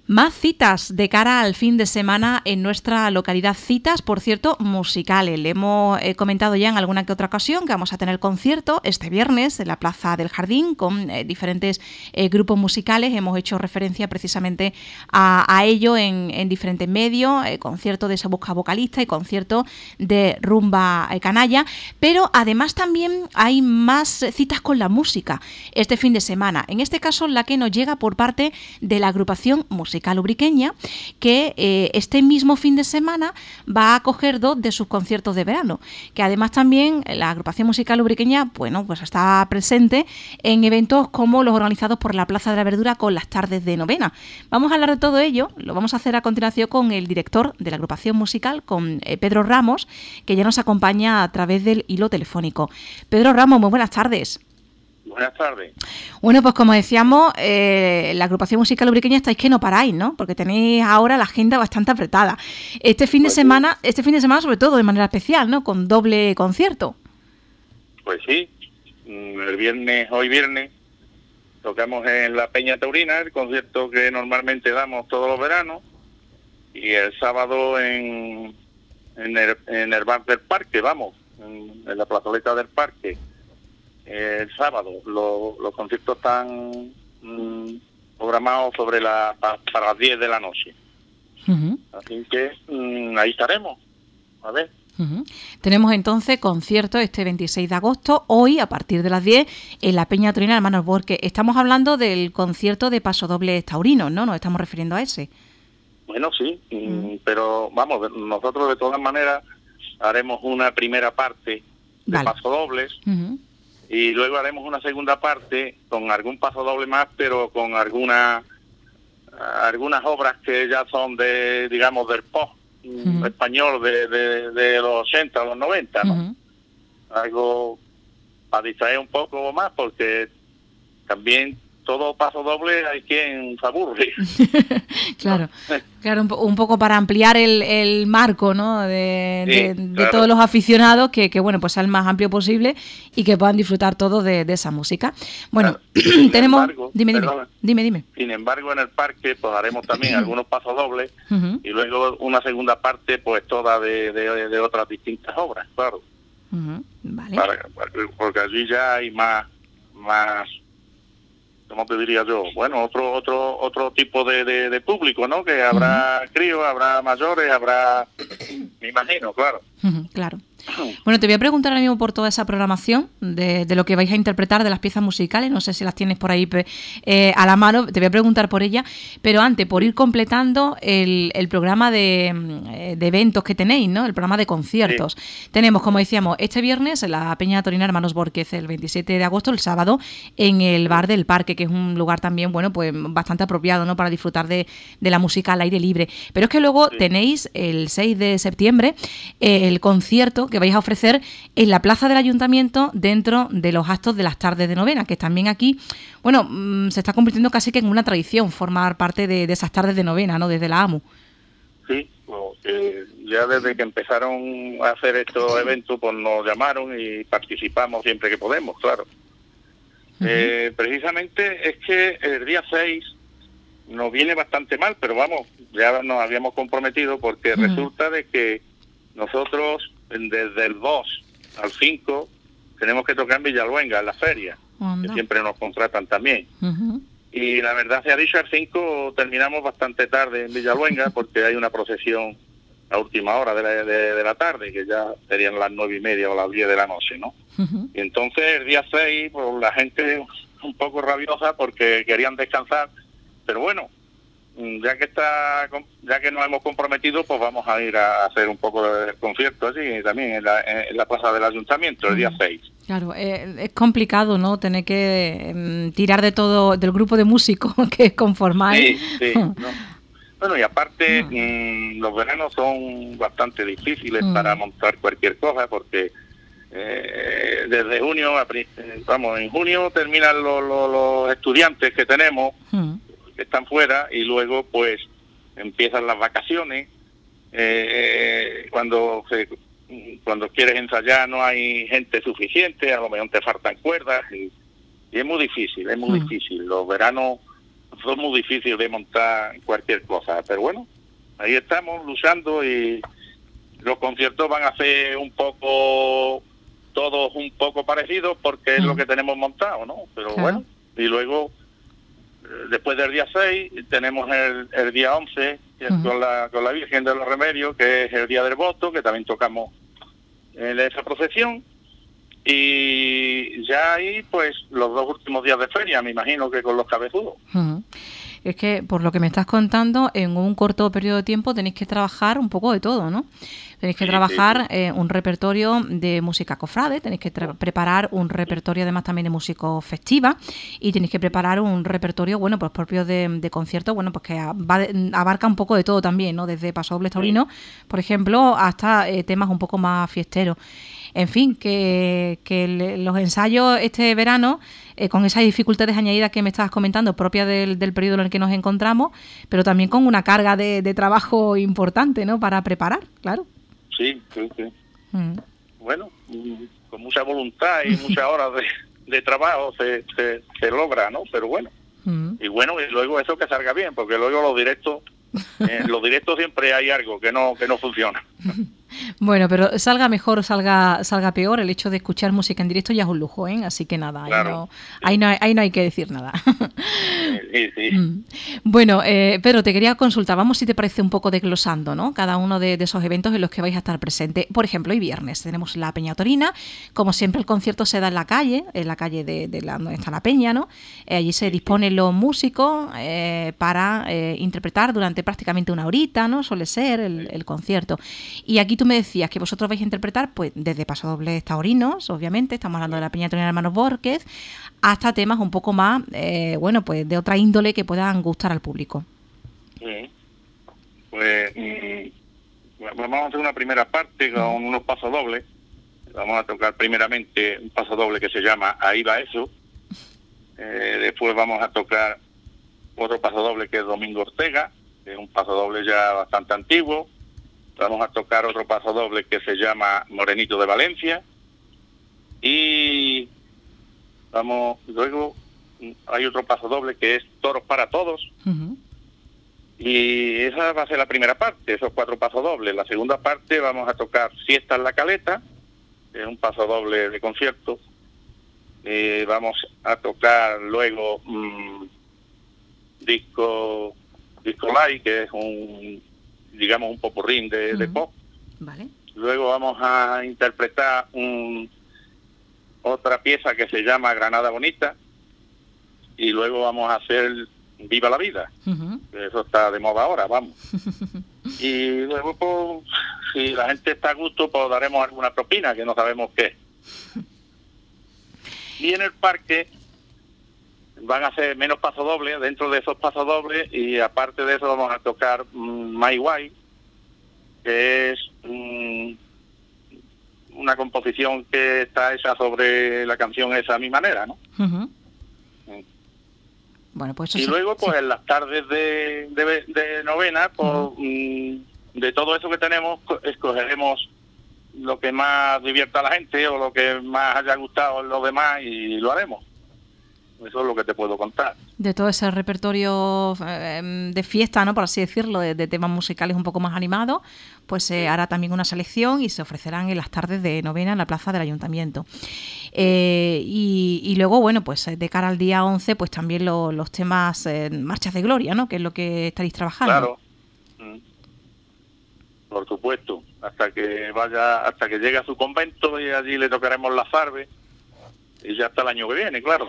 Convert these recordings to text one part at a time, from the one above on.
Más citas de cara al fin de semana en nuestra localidad. Citas, por cierto, musicales. Le hemos comentado ya en alguna que otra ocasión que vamos a tener concierto este viernes en la Plaza del Jardín con diferentes grupos musicales. Hemos hecho referencia precisamente a ello en diferentes medios. Concierto de Se Busca Vocalista y concierto de Rumba Canalla. Pero además también hay más citas con la música este fin de semana. En este caso, la que nos llega por parte de la agrupación musical Ubriqueña, que este mismo fin de semana va a acoger 2 de sus conciertos de verano, que además también la agrupación musical Ubriqueña, bueno, pues está presente en eventos como los organizados por la Plaza de la Verdura con las tardes de novena. Vamos a hablar de todo ello, lo vamos a hacer a continuación con el director de la agrupación musical, con Pedro Ramos, que ya nos acompaña a través del hilo telefónico. Pedro Ramos, muy buenas tardes. Buenas tardes. Bueno, pues como decíamos, la agrupación musical ubriqueña estáis que no paráis, ¿no? Porque tenéis ahora la agenda bastante apretada. Este fin de semana sobre todo de manera especial, ¿no? Con doble concierto. Pues sí, hoy viernes, tocamos en la Peña Taurina, el concierto que normalmente damos todos los veranos, y el sábado en el bar del parque, en la plazoleta del parque. El sábado los conciertos están programados para las 10 de la noche. Uh-huh. Así que ahí estaremos. A ver. Uh-huh. Tenemos entonces concierto este 26 de agosto, hoy a partir de las 10 en la Peña Taurina Hermanos Borque. Estamos hablando del concierto de pasodobles taurinos, ¿no? Nos estamos refiriendo a ese. Bueno, sí, pero nosotros de todas maneras haremos una primera parte de pasodobles. Uh-huh. Y luego haremos una segunda parte con algún pasodoble más, pero con algunas obras que ya son del pop español de los 80, los 90, ¿no? Algo para distraer un poco más, porque también todo pasodoble hay quien se aburre. Claro, un poco para ampliar el marco, ¿no? de todos los aficionados, que bueno, pues sea el más amplio posible y que puedan disfrutar todos de esa música. Bueno, tenemos... Dime. Sin embargo, en el parque pues haremos también algunos pasodobles y luego una segunda parte pues toda de otras distintas obras, claro. Vale. Porque allí ya hay más ¿cómo te diría yo? Bueno, otro tipo de público, ¿no? Que habrá críos, habrá mayores, me imagino, claro. Claro. Bueno, te voy a preguntar ahora mismo por toda esa programación de lo que vais a interpretar de las piezas musicales. No sé si las tienes por ahí a la mano. Te voy a preguntar por ella. Pero antes, por ir completando el programa de eventos que tenéis, ¿no? El programa de conciertos. Sí. Tenemos, como decíamos, este viernes en la Peña Taurina Hermanos Borquez, el 27 de agosto, el sábado, en el Bar del Parque, que es un lugar también, bueno, pues bastante apropiado, ¿no? Para disfrutar de la música al aire libre. Pero es que luego tenéis el 6 de septiembre el concierto que vais a ofrecer en la plaza del Ayuntamiento dentro de los actos de las tardes de novena, que también aquí, bueno, se está convirtiendo casi que en una tradición formar parte de esas tardes de novena, ¿no? Desde la AMU. Sí, ya desde que empezaron a hacer estos eventos, pues nos llamaron y participamos siempre que podemos, claro. Uh-huh. Precisamente es que el día 6 nos viene bastante mal, pero ya nos habíamos comprometido porque resulta de que nosotros desde el 2 al 5 tenemos que tocar en Villaluenga, en la feria, que siempre nos contratan también. Uh-huh. Y la verdad se ha dicho, al 5 terminamos bastante tarde en Villaluenga porque hay una procesión a última hora de la tarde, que ya serían las 9:30 o las 10 de la noche, ¿no? Uh-huh. Y entonces el día 6, pues la gente un poco rabiosa porque querían descansar, pero bueno, ya que nos hemos comprometido, pues vamos a ir a hacer un poco de concierto allí también en la plaza del Ayuntamiento el día 6. Claro, es complicado, ¿no? Tener que tirar de todo, del grupo de músicos que conformáis. Sí, no. Bueno, y aparte los veranos son bastante difíciles para montar cualquier cosa porque desde junio, en junio terminan los estudiantes que tenemos, que están fuera, y luego pues empiezan las vacaciones. Cuando quieres ensayar no hay gente suficiente, a lo mejor te faltan cuerdas y es muy difícil, difícil. Los veranos son muy difíciles de montar cualquier cosa, pero bueno, ahí estamos luchando y los conciertos van a ser todos un poco parecidos porque es lo que tenemos montado, ¿no? Pero bueno, y luego después del día 6 tenemos el día 11 que es con la Virgen de los Remedios, que es el día del voto, que también tocamos en esa procesión. Y ya ahí, pues, los 2 últimos días de feria, me imagino que con los cabezudos. Es que, por lo que me estás contando, en un corto periodo de tiempo tenéis que trabajar un poco de todo, ¿no? Tenéis que trabajar un repertorio de música cofrade, tenéis que preparar un repertorio además también de música festiva y tenéis que preparar un repertorio, bueno, pues propio de conciertos, bueno, pues que abarca un poco de todo también, ¿no? Desde pasodobles taurinos, por ejemplo, hasta temas un poco más fiesteros. En fin, que los ensayos este verano, con esas dificultades añadidas que me estabas comentando, propias del periodo en el que nos encontramos, pero también con una carga de trabajo importante, ¿no? Para preparar, claro. Sí. Bueno, con mucha voluntad y muchas horas de trabajo se logra, ¿no? Pero bueno. Y bueno, y luego eso que salga bien, porque luego los directos siempre hay algo que no funciona. Bueno, pero salga mejor o salga peor, el hecho de escuchar música en directo ya es un lujo, ¿eh? Así que nada, claro, ahí no hay que decir nada. Sí. Bueno, Pedro, te quería consultar, vamos si te parece un poco desglosando, ¿no? Cada uno de esos eventos en los que vais a estar presente. Por ejemplo, hoy viernes tenemos la Peña Torina, como siempre el concierto se da en la calle de donde está la peña, ¿no? Allí se disponen los músicos para interpretar durante prácticamente una horita, ¿no? Suele ser el concierto. Y aquí tú me decías que vosotros vais a interpretar pues desde pasodobles taurinos, obviamente, estamos hablando de la Peña Torina de Hermanos Borquez, hasta temas un poco más, bueno, pues de otra índole que puedan gustar al público. Sí. Pues vamos a hacer una primera parte con unos pasodobles. Vamos a tocar primeramente un pasodoble que se llama Ahí va eso. Después vamos a tocar otro pasodoble que es Domingo Ortega, que es un pasodoble ya bastante antiguo. Vamos a tocar otro pasodoble que se llama Morenito de Valencia. Y luego hay otro pasodoble que es Toros para Todos. Y esa va a ser la primera parte, esos 4 pasodobles. La segunda parte vamos a tocar Siesta en la Caleta, que es un pasodoble de concierto. Vamos a tocar luego Disco Live, que es un popurrín de pop. Vale. Luego vamos a interpretar otra pieza que se llama Granada Bonita, y luego vamos a hacer Viva la Vida, que eso está de moda ahora, vamos. Y luego, pues, si la gente está a gusto, pues daremos alguna propina, que no sabemos qué. Y en el parque van a ser menos pasodobles dentro de esos pasodobles, y aparte de eso vamos a tocar My Way, que es una composición que está hecha sobre la canción esa a mi manera, ¿no? Bueno, pues y luego, pues en las tardes de novena, pues de todo eso que tenemos, escogeremos lo que más divierta a la gente o lo que más haya gustado a los demás y lo haremos. Eso es lo que te puedo contar. De todo ese repertorio de fiesta, ¿no? Por así decirlo, de temas musicales un poco más animados, pues se hará también una selección y se ofrecerán en las tardes de novena en la plaza del Ayuntamiento. Y luego, bueno, pues de cara al día 11, pues también los temas Marchas de Gloria, ¿no? Que es lo que estaréis trabajando. Claro. Por supuesto. Hasta que llegue a su convento, y allí le tocaremos la farbe, y ya hasta el año que viene, claro.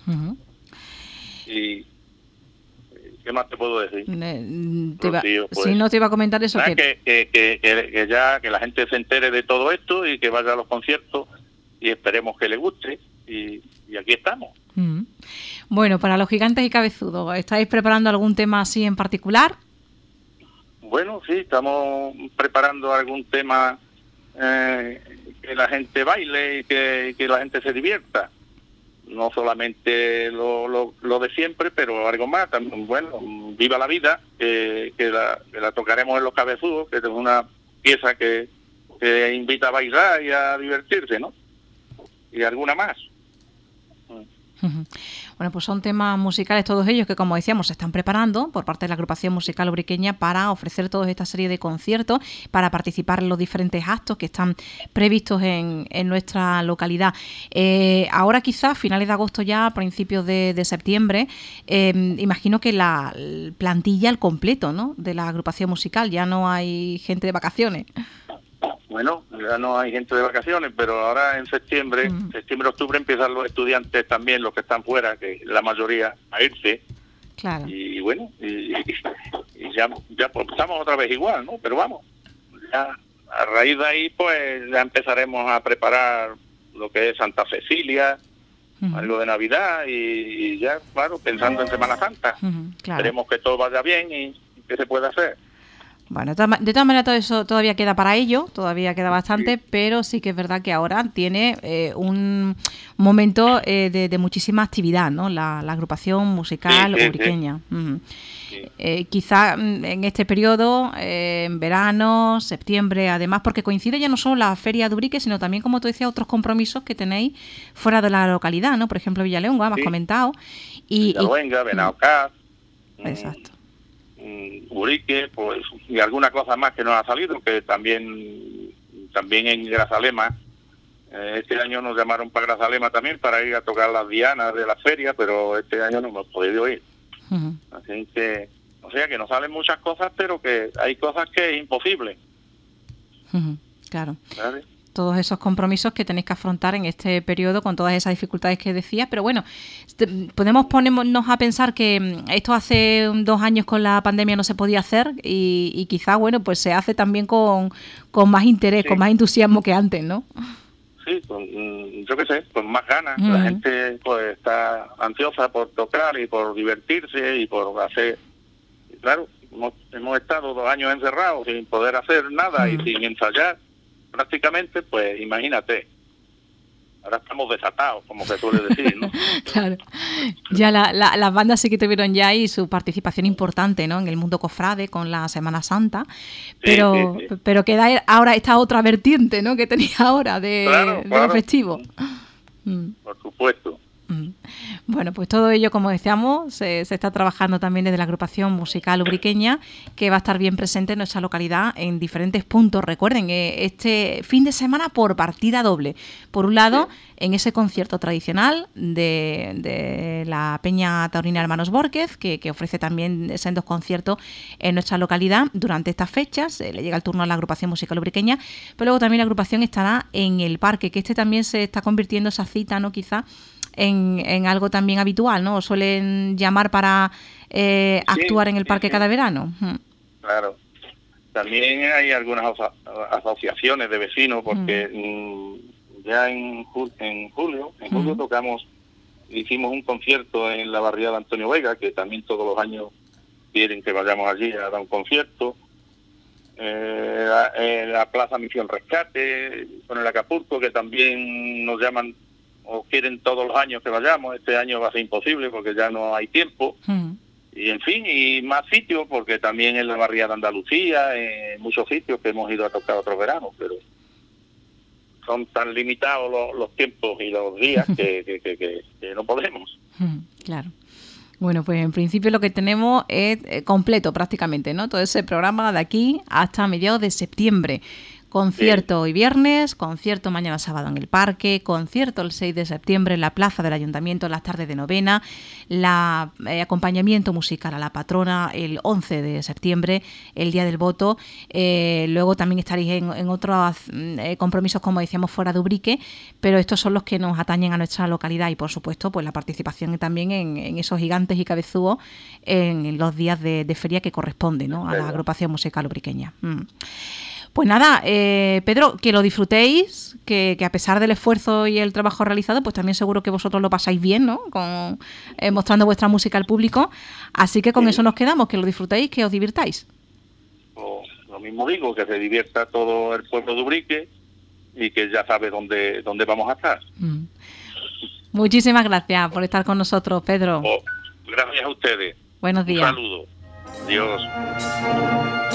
¿Y qué más te puedo decir? Si no te iba a comentar eso. Que la gente se entere de todo esto y que vaya a los conciertos y esperemos que le guste, y aquí estamos. Bueno, para los gigantes y cabezudos, ¿estáis preparando algún tema así en particular? Bueno, sí, estamos preparando algún tema que la gente baile y que la gente se divierta. No solamente lo de siempre, pero algo más. También, bueno, Viva la Vida, que la tocaremos en Los Cabezudos, que es una pieza que invita a bailar y a divertirse, ¿no? Y alguna más. Bueno, pues son temas musicales todos ellos que, como decíamos, se están preparando por parte de la agrupación musical ubriqueña para ofrecer toda esta serie de conciertos, para participar en los diferentes actos que están previstos en nuestra localidad. Ahora quizás, finales de agosto ya, principios de septiembre, imagino que la plantilla al completo, ¿no?, de la agrupación musical, ya no hay gente de vacaciones. Bueno, ya no hay gente de vacaciones, pero ahora en septiembre, octubre, empiezan los estudiantes también, los que están fuera, que la mayoría, a irse. Claro. Y bueno, y ya pues, estamos otra vez igual, ¿no? Pero vamos, ya a raíz de ahí, pues ya empezaremos a preparar lo que es Santa Cecilia, algo de Navidad y ya, claro, pensando en Semana Santa. Claro. Esperemos que todo vaya bien y que se pueda hacer. Bueno, de todas maneras todo eso todavía queda para ello, todavía queda bastante, sí. Pero sí que es verdad que ahora tiene un momento de muchísima actividad, ¿no? La agrupación musical ubriqueña. Sí. Quizá en este periodo, en verano, septiembre, además, porque coincide ya no solo la Feria de Ubrique, sino también, como tú decías, otros compromisos que tenéis fuera de la localidad, ¿no? Por ejemplo, Villaleonga, me has comentado. Villaleonga, Benaocaz. Exacto. Ubrique, pues, y alguna cosa más que nos ha salido, que también en Grazalema, este año nos llamaron para Grazalema también para ir a tocar las dianas de la feria, pero este año no hemos podido ir. Así que, o sea que nos salen muchas cosas, pero que hay cosas que es imposible. Claro. ¿Vale? Todos esos compromisos que tenéis que afrontar en este periodo con todas esas dificultades que decías, pero bueno, podemos ponernos a pensar que esto hace 2 años con la pandemia no se podía hacer y quizá, bueno, pues se hace también con más interés, con más entusiasmo que antes, ¿no? Sí, yo qué sé, con más ganas. La gente pues está ansiosa por tocar y por divertirse y por hacer. Claro, hemos estado 2 años encerrados sin poder hacer nada y sin ensayar. Prácticamente, pues imagínate, ahora estamos desatados, como se suele decir, ¿no? Claro, ya las bandas sí que tuvieron ya ahí su participación importante, ¿no?, en el mundo cofrade con la Semana Santa, pero queda ahora esta otra vertiente, ¿no?, que tenía ahora de lo festivo. Por supuesto. Bueno, pues todo ello, como decíamos, se está trabajando también desde la agrupación musical ubriqueña, que va a estar bien presente en nuestra localidad en diferentes puntos. Recuerden, este fin de semana por partida doble. Por un lado, en ese concierto tradicional de la Peña Taurina Hermanos Bórquez, que ofrece también sendos conciertos en nuestra localidad durante estas fechas. Le llega el turno a la agrupación musical ubriqueña, pero luego también la agrupación estará en el parque, que también se está convirtiendo esa cita, ¿no?, quizá en algo también habitual, ¿no? ¿O suelen llamar para actuar en el parque cada verano? Claro. También hay algunas asociaciones de vecinos, porque ya en julio hicimos un concierto en la barriada Antonio Vega, que también todos los años quieren que vayamos allí a dar un concierto. La Plaza Misión Rescate, con el Acapulco, que también nos llaman o quieren todos los años que vayamos. Este año va a ser imposible porque ya no hay tiempo. Y en fin, y más sitios, porque también en la barriada de Andalucía, en muchos sitios que hemos ido a tocar otros veranos, pero son tan limitados los tiempos y los días que no podemos. Claro. Bueno, pues en principio lo que tenemos es completo prácticamente, ¿no? Todo ese programa de aquí hasta mediados de septiembre. Concierto hoy viernes, concierto mañana sábado en el parque, concierto el 6 de septiembre en la plaza del Ayuntamiento en las tardes de novena, acompañamiento musical a la patrona el 11 de septiembre, el día del voto. Luego también estaréis en otros compromisos, como decíamos, fuera de Ubrique, pero estos son los que nos atañen a nuestra localidad y, por supuesto, pues la participación también en esos gigantes y cabezudos en los días de feria que corresponde, ¿no?, a la agrupación musical ubriqueña. Pues nada, Pedro, que lo disfrutéis, que a pesar del esfuerzo y el trabajo realizado, pues también seguro que vosotros lo pasáis bien, ¿no?, mostrando vuestra música al público. Así que con eso nos quedamos, que lo disfrutéis, que os divirtáis. Lo mismo digo, que se divierta todo el pueblo de Ubrique y que ya sabe dónde vamos a estar. Muchísimas gracias por estar con nosotros, Pedro. Gracias a ustedes. Buenos días. Un saludo. Adiós.